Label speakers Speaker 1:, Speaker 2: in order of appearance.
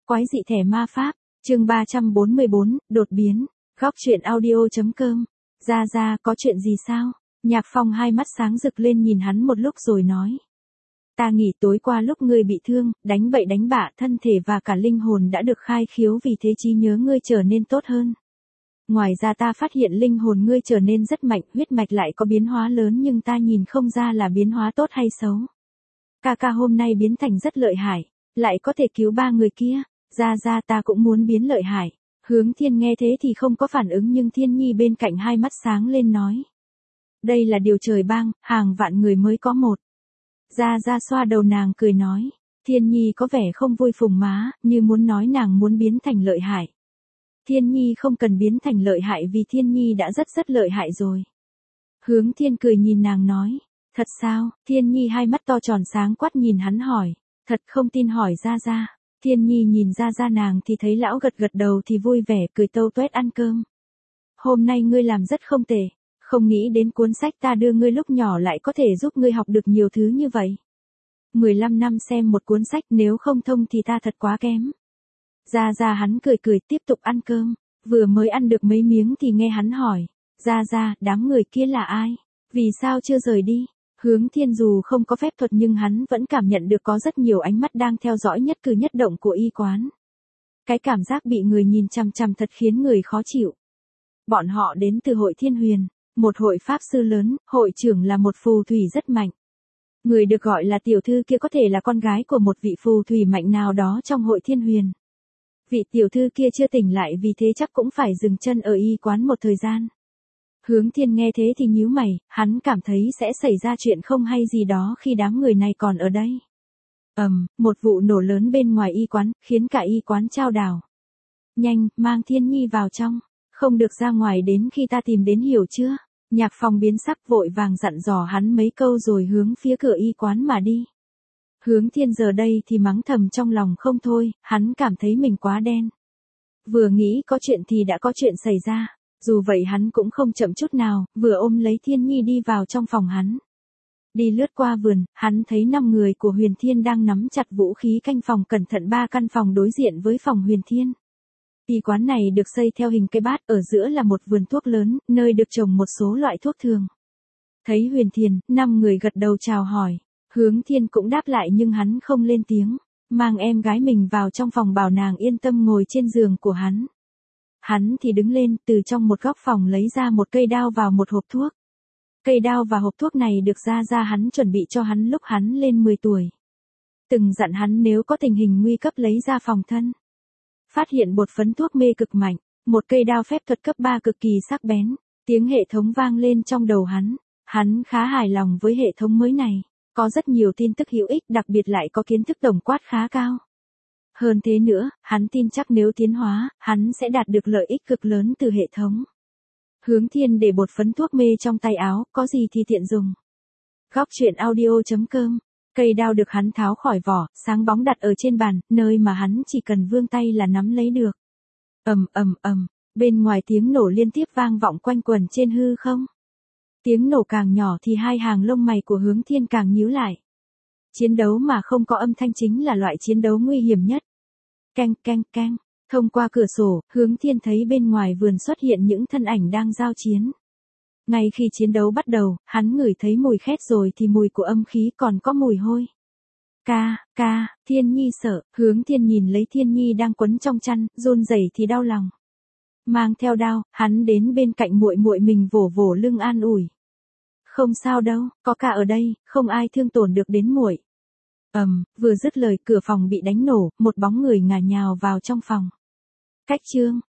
Speaker 1: Quái dị thẻ ma pháp, chương 344, đột biến, góc truyện audio.com. Ra, có chuyện gì sao? Nhạc Phong hai mắt sáng rực lên nhìn hắn một lúc rồi nói. Ta nghĩ tối qua lúc ngươi bị thương, đánh bậy đánh bạ, thân thể và cả linh hồn đã được khai khiếu, vì thế trí nhớ ngươi trở nên tốt hơn. Ngoài ra ta phát hiện linh hồn ngươi trở nên rất mạnh, huyết mạch lại có biến hóa lớn, nhưng ta nhìn không ra là biến hóa tốt hay xấu. Ca hôm nay biến thành rất lợi hại, lại có thể cứu 3 người kia. Ra ta cũng muốn biến lợi hại. Hướng Thiên nghe thế thì không có phản ứng, nhưng Thiên Nhi bên cạnh hai mắt sáng lên nói. Đây là điều trời ban, hàng vạn người mới có một. Ra xoa đầu nàng cười nói. Thiên Nhi có vẻ không vui phùng má, như muốn nói nàng muốn biến thành lợi hại. Thiên Nhi không cần biến thành lợi hại, vì Thiên Nhi đã rất lợi hại rồi. Hướng Thiên cười nhìn nàng nói. Thật sao? Thiên Nhi hai mắt to tròn sáng quát nhìn hắn hỏi. Thật không tin hỏi ra. Thiên Nhi nhìn ra nàng thì thấy lão gật đầu thì vui vẻ cười tâu tuét ăn cơm. Hôm nay ngươi làm rất không tệ, không nghĩ đến cuốn sách ta đưa ngươi lúc nhỏ lại có thể giúp ngươi học được nhiều thứ như vậy. 15 năm xem một cuốn sách, nếu không thông thì ta thật quá kém. Ra hắn cười tiếp tục ăn cơm, vừa mới ăn được mấy miếng thì nghe hắn hỏi. Ra, đám người kia là ai? Vì sao chưa rời đi? Hướng Thiên dù không có phép thuật nhưng hắn vẫn cảm nhận được có rất nhiều ánh mắt đang theo dõi nhất cử nhất động của y quán. Cái cảm giác bị người nhìn chằm chằm thật khiến người khó chịu. Bọn họ đến từ hội Thiên Huyền, một hội pháp sư lớn, hội trưởng là một phù thủy rất mạnh. Người được gọi là tiểu thư kia có thể là con gái của một vị phù thủy mạnh nào đó trong hội Thiên Huyền. Vị tiểu thư kia chưa tỉnh lại, vì thế chắc cũng phải dừng chân ở y quán một thời gian. Hướng Thiên nghe thế thì nhíu mày, hắn cảm thấy sẽ xảy ra chuyện không hay gì đó khi đám người này còn ở đây. Một vụ nổ lớn bên ngoài y quán, khiến cả y quán chao đảo. Nhanh, mang Thiên Nhi vào trong, không được ra ngoài đến khi ta tìm đến, hiểu chưa? Nhạc Phong biến sắc vội vàng dặn dò hắn mấy câu rồi hướng phía cửa y quán mà đi. Hướng Thiên giờ đây thì mắng thầm trong lòng không thôi, hắn cảm thấy mình quá đen. Vừa nghĩ có chuyện thì đã có chuyện xảy ra. Dù vậy hắn cũng không chậm chút nào, vừa ôm lấy Thiên Nhi đi vào trong phòng hắn. Đi lướt qua vườn, hắn thấy 5 người của Huyền Thiên đang nắm chặt vũ khí canh phòng cẩn thận 3 căn phòng đối diện với phòng Huyền Thiên. Y quán này được xây theo hình cây bát, ở giữa là một vườn thuốc lớn, nơi được trồng một số loại thuốc thường. Thấy Huyền Thiên, 5 người gật đầu chào hỏi. Hướng Thiên cũng đáp lại nhưng hắn không lên tiếng, mang em gái mình vào trong phòng bảo nàng yên tâm ngồi trên giường của hắn. Hắn thì đứng lên, từ trong một góc phòng lấy ra một cây đao vào một hộp thuốc. Cây đao và hộp thuốc này được ra hắn chuẩn bị cho hắn lúc hắn lên 10 tuổi. Từng dặn hắn nếu có tình hình nguy cấp lấy ra phòng thân. Phát hiện bột phấn thuốc mê cực mạnh, một cây đao phép thuật cấp 3 cực kỳ sắc bén, tiếng hệ thống vang lên trong đầu hắn. Hắn khá hài lòng với hệ thống mới này, có rất nhiều tin tức hữu ích, đặc biệt lại có kiến thức tổng quát khá cao. Hơn thế nữa, hắn tin chắc nếu tiến hóa, hắn sẽ đạt được lợi ích cực lớn từ hệ thống. Hướng Thiên để bột phấn thuốc mê trong tay áo, có gì thì tiện dùng. Góc truyện audio.com. Cây đao được hắn tháo khỏi vỏ, sáng bóng đặt ở trên bàn, nơi mà hắn chỉ cần vươn tay là nắm lấy được. ầm, bên ngoài tiếng nổ liên tiếp vang vọng quanh quẩn trên hư không. Tiếng nổ càng nhỏ thì hai hàng lông mày của Hướng Thiên càng nhíu lại. Chiến đấu mà không có âm thanh chính là loại chiến đấu nguy hiểm nhất. Canh. Thông qua cửa sổ, Hướng Thiên thấy bên ngoài vườn xuất hiện những thân ảnh đang giao chiến. Ngay khi chiến đấu bắt đầu, hắn ngửi thấy mùi khét rồi thì mùi của âm khí còn có mùi hôi. Ca, Thiên Nhi sợ, Hướng Thiên nhìn lấy Thiên Nhi đang quấn trong chăn, run rẩy thì đau lòng. Mang theo đao, hắn đến bên cạnh muội mình vỗ lưng an ủi. Không sao đâu, có ca ở đây, không ai thương tổn được đến muội. Vừa dứt lời cửa phòng bị đánh nổ, một bóng người ngả nhào vào trong phòng. Cách chương